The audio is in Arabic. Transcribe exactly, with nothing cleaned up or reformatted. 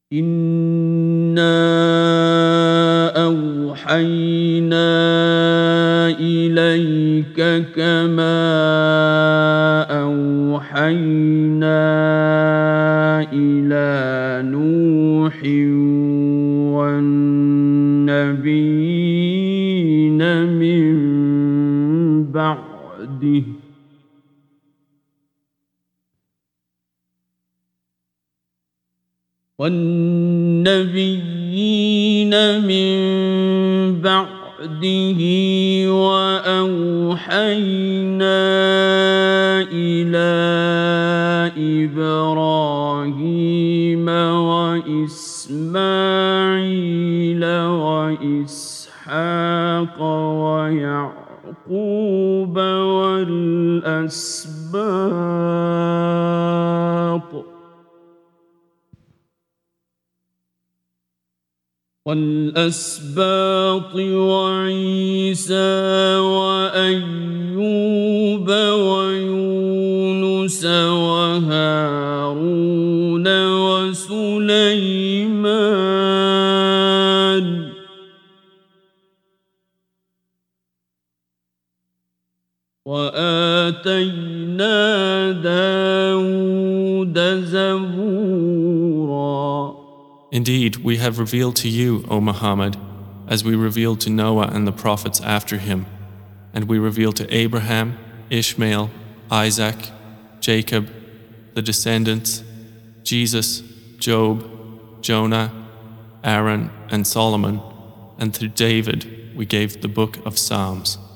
إنا أوحينا إليك كما أوحينا إلى نوح والنبيين من بعده والنبيين من بعده وأوحينا إلى إبراهيم وإسماعيل وإسحاق ويعقوب والأسباط والأسباط وعيسى وأيوب ويونس وهارون وسليمان وآتينا داود زبورا. Indeed, we have revealed to you, O Muhammad, as we revealed to Noah and the prophets after him, and we revealed to Abraham, Ishmael, Isaac, Jacob, the descendants, Jesus, Job, Jonah, Aaron, and Solomon, and to David we gave the book of Psalms.